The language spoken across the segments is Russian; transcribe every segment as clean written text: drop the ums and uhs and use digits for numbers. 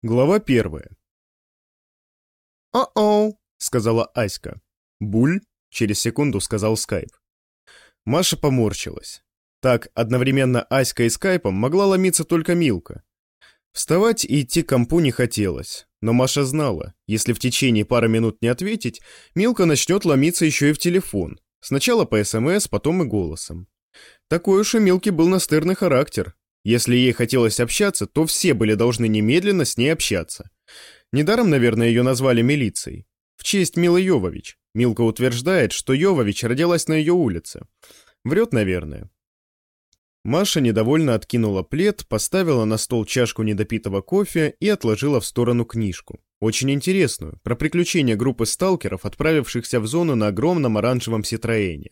Глава 1. «О-оу», — сказала Аська. «Буль», — через секунду сказал Скайп. Маша поморщилась. Так, одновременно Аська и Скайпом могла ломиться только Милка. Вставать и идти к компу не хотелось, но Маша знала, если в течение пары минут не ответить, Милка начнет ломиться еще и в телефон. Сначала по СМС, потом и голосом. Такой уж у Милки был настырный характер. Если ей хотелось общаться, то все были должны немедленно с ней общаться. Недаром, наверное, ее назвали милицией. В честь Милы Йовович. Милка утверждает, что Йовович родилась на ее улице. Врет, наверное. Маша недовольно откинула плед, поставила на стол чашку недопитого кофе и отложила в сторону книжку. Очень интересную, про приключения группы сталкеров, отправившихся в зону на огромном оранжевом Ситроэне.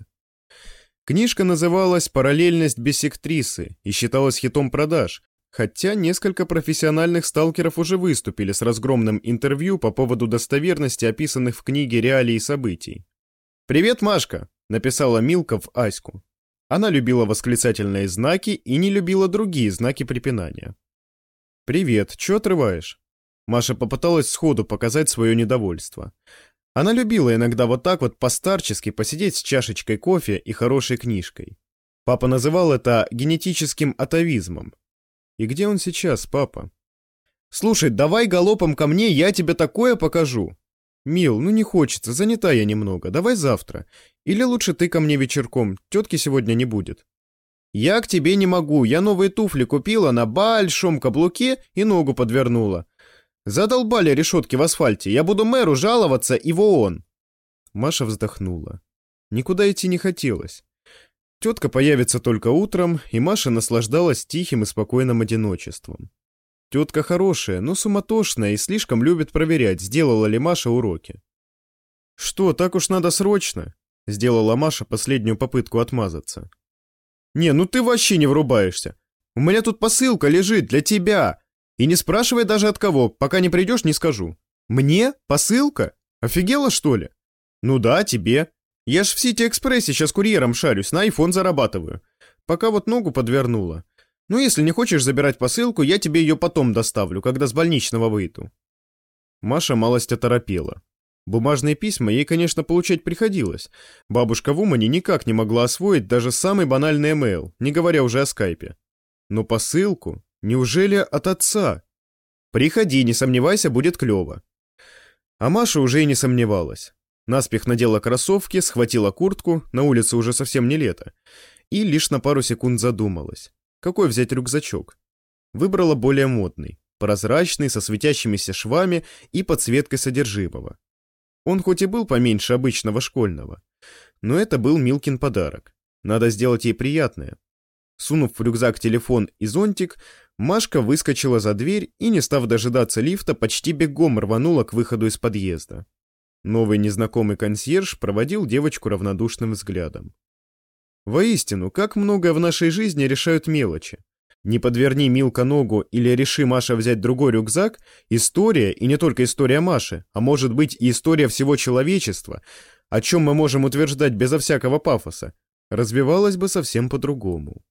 Книжка называлась «Параллельность биссектрисы» и считалась хитом продаж, хотя несколько профессиональных сталкеров уже выступили с разгромным интервью по поводу достоверности описанных в книге реалий событий. «Привет, Машка!» — написала Милка в Аську. Она любила восклицательные знаки и не любила другие знаки препинания. «Привет, чё отрываешь?» Маша попыталась сходу показать свое недовольство. Она любила иногда вот так вот постарчески посидеть с чашечкой кофе и хорошей книжкой. Папа называл это генетическим атовизмом. И где он сейчас, папа? «Слушай, давай галопом ко мне, я тебе такое покажу». «Мил, ну не хочется, занята я немного, давай завтра. Или лучше ты ко мне вечерком, тетки сегодня не будет». «Я к тебе не могу, я новые туфли купила на большом каблуке и ногу подвернула. Задолбали решетки в асфальте, я буду мэру жаловаться и в ООН». Маша вздохнула. Никуда идти не хотелось. Тетка появится только утром, и Маша наслаждалась тихим и спокойным одиночеством. Тетка хорошая, но суматошная и слишком любит проверять, сделала ли Маша уроки. «Что, так уж надо срочно?» — сделала Маша последнюю попытку отмазаться. «Не, ну ты вообще не врубаешься. У меня тут посылка лежит для тебя. И не спрашивай даже от кого, пока не придешь, не скажу». «Мне? Посылка? Офигела, что ли?» «Ну да, тебе. Я ж в Сити-экспрессе сейчас курьером шарюсь, на айфон зарабатываю. Пока вот ногу подвернула. Ну, если не хочешь забирать посылку, я тебе ее потом доставлю, когда с больничного выйду». Маша малость оторопела. Бумажные письма ей, конечно, получать приходилось. Бабушка в Умане никак не могла освоить даже самый банальный имейл, не говоря уже о скайпе. Но посылку? Неужели от отца? «Приходи, не сомневайся, будет клево». А Маша уже и не сомневалась. Наспех надела кроссовки, схватила куртку, на улице уже совсем не лето, и лишь на пару секунд задумалась. Какой взять рюкзачок? Выбрала более модный, прозрачный, со светящимися швами и подсветкой содержимого. Он хоть и был поменьше обычного школьного, но это был Милкин подарок. Надо сделать ей приятное. Сунув в рюкзак телефон и зонтик, Машка выскочила за дверь и, не став дожидаться лифта, почти бегом рванула к выходу из подъезда. Новый незнакомый консьерж проводил девочку равнодушным взглядом. Воистину, как многое в нашей жизни решают мелочи. Не подверни Милка ногу или реши Маша взять другой рюкзак, история, и не только история Маши, а может быть и история всего человечества, о чем мы можем утверждать безо всякого пафоса, развивалась бы совсем по-другому.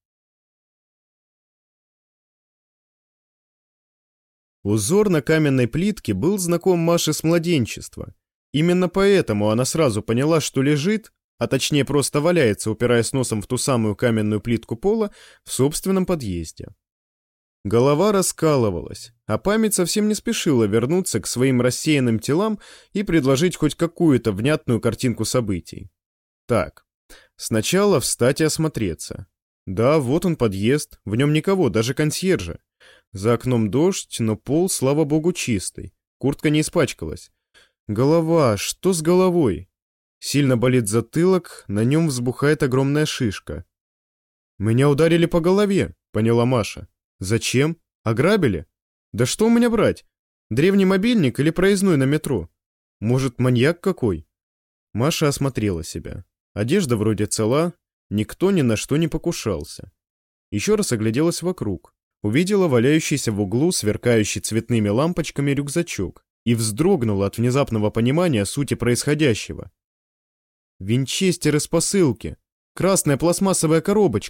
Узор на каменной плитке был знаком Маше с младенчества. Именно поэтому она сразу поняла, что лежит, а точнее просто валяется, упираясь носом в ту самую каменную плитку пола в собственном подъезде. Голова раскалывалась, а память совсем не спешила вернуться к своим рассеянным телам и предложить хоть какую-то внятную картинку событий. Так, сначала встать и осмотреться. Да, вот он подъезд, в нем никого, даже консьержа. За окном дождь, но пол, слава богу, чистый. Куртка не испачкалась. Голова, что с головой? Сильно болит затылок, на нем взбухает огромная шишка. «Меня ударили по голове», — поняла Маша. «Зачем? Ограбили? Да что у меня брать? Древний мобильник или проездной на метро? Может, маньяк какой?» Маша осмотрела себя. Одежда вроде цела, никто ни на что не покушался. Еще раз огляделась вокруг. Увидела валяющийся в углу, сверкающий цветными лампочками рюкзачок и вздрогнула от внезапного понимания сути происходящего. Винчестер из посылки, красная пластмассовая коробочка.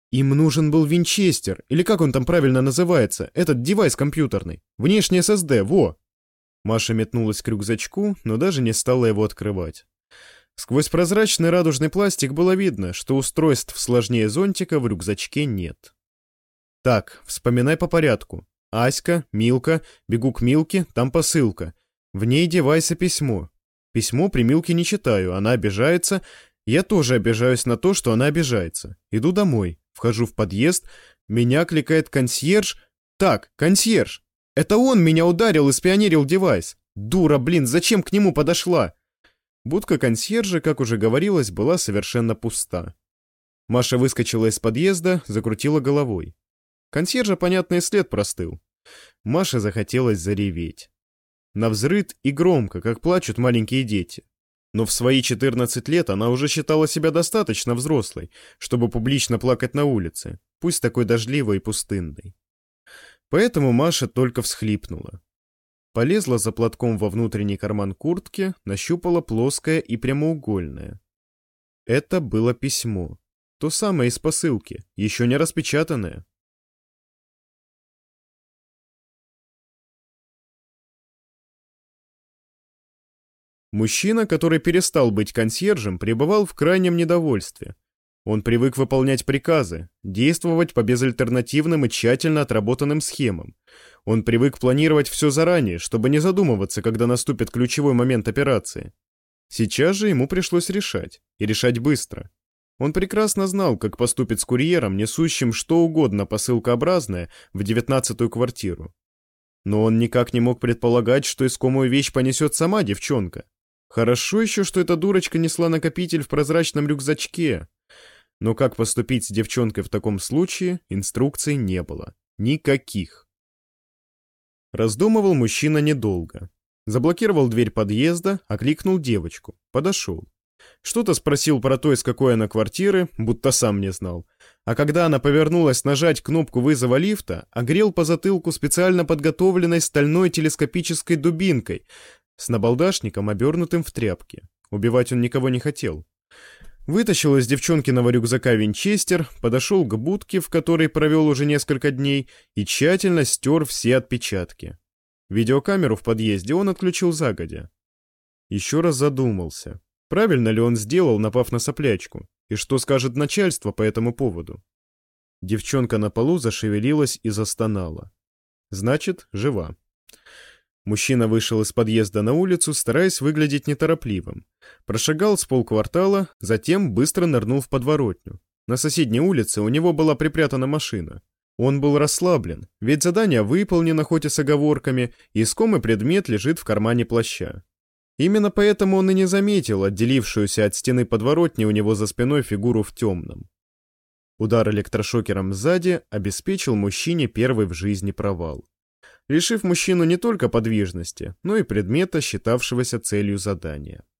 Им нужен был винчестер, или как он там правильно называется, этот девайс компьютерный. Внешний SSD, во! Маша метнулась к рюкзачку, но даже не стала его открывать. Сквозь прозрачный радужный пластик было видно, что устройств сложнее зонтика в рюкзачке нет. Так, вспоминай по порядку. Аська, Милка, бегу к Милке, там посылка. В ней девайс и письмо. Письмо при Милке не читаю, она обижается. Я тоже обижаюсь на то, что она обижается. Иду домой, вхожу в подъезд, меня кликает консьерж. Так, консьерж. Это он меня ударил и спионерил девайс. Дура, блин, зачем к нему подошла? Будка консьержа, как уже говорилось, была совершенно пуста. Маша выскочила из подъезда, закрутила головой. Консьержа, понятно, и след простыл. Маше захотелось зареветь. Навзрыд и громко, как плачут маленькие дети. Но в свои 14 лет она уже считала себя достаточно взрослой, чтобы публично плакать на улице, пусть такой дождливой и пустынной. Поэтому Маша только всхлипнула. Полезла за платком во внутренний карман куртки, нащупала плоское и прямоугольное. Это было письмо. То самое из посылки, еще не распечатанное. Мужчина, который перестал быть консьержем, пребывал в крайнем недовольстве. Он привык выполнять приказы, действовать по безальтернативным и тщательно отработанным схемам. Он привык планировать все заранее, чтобы не задумываться, когда наступит ключевой момент операции. Сейчас же ему пришлось решать, и решать быстро. Он прекрасно знал, как поступит с курьером, несущим что угодно посылкообразное в 19-ю квартиру. Но он никак не мог предполагать, что искомую вещь понесет сама девчонка. Хорошо еще, что эта дурочка несла накопитель в прозрачном рюкзачке. Но как поступить с девчонкой в таком случае, инструкций не было. Никаких. Раздумывал мужчина недолго. Заблокировал дверь подъезда, окликнул девочку. Подошел. Что-то спросил про то, из какой она квартиры, будто сам не знал. А когда она повернулась нажать кнопку вызова лифта, огрел по затылку специально подготовленной стальной телескопической дубинкой с набалдашником, обернутым в тряпки. Убивать он никого не хотел. Вытащил из девчонкиного рюкзака винчестер, подошел к будке, в которой провел уже несколько дней, и тщательно стер все отпечатки. Видеокамеру в подъезде он отключил загодя. Еще раз задумался, правильно ли он сделал, напав на соплячку, и что скажет начальство по этому поводу. Девчонка на полу зашевелилась и застонала. Значит, жива. Мужчина вышел из подъезда на улицу, стараясь выглядеть неторопливым. Прошагал с полквартала, затем быстро нырнул в подворотню. На соседней улице у него была припрятана машина. Он был расслаблен, ведь задание выполнено, хоть и с оговорками, и искомый предмет лежит в кармане плаща. Именно поэтому он и не заметил отделившуюся от стены подворотни у него за спиной фигуру в темном. Удар электрошокером сзади обеспечил мужчине первый в жизни провал, лишив мужчину не только подвижности, но и предмета, считавшегося целью задания.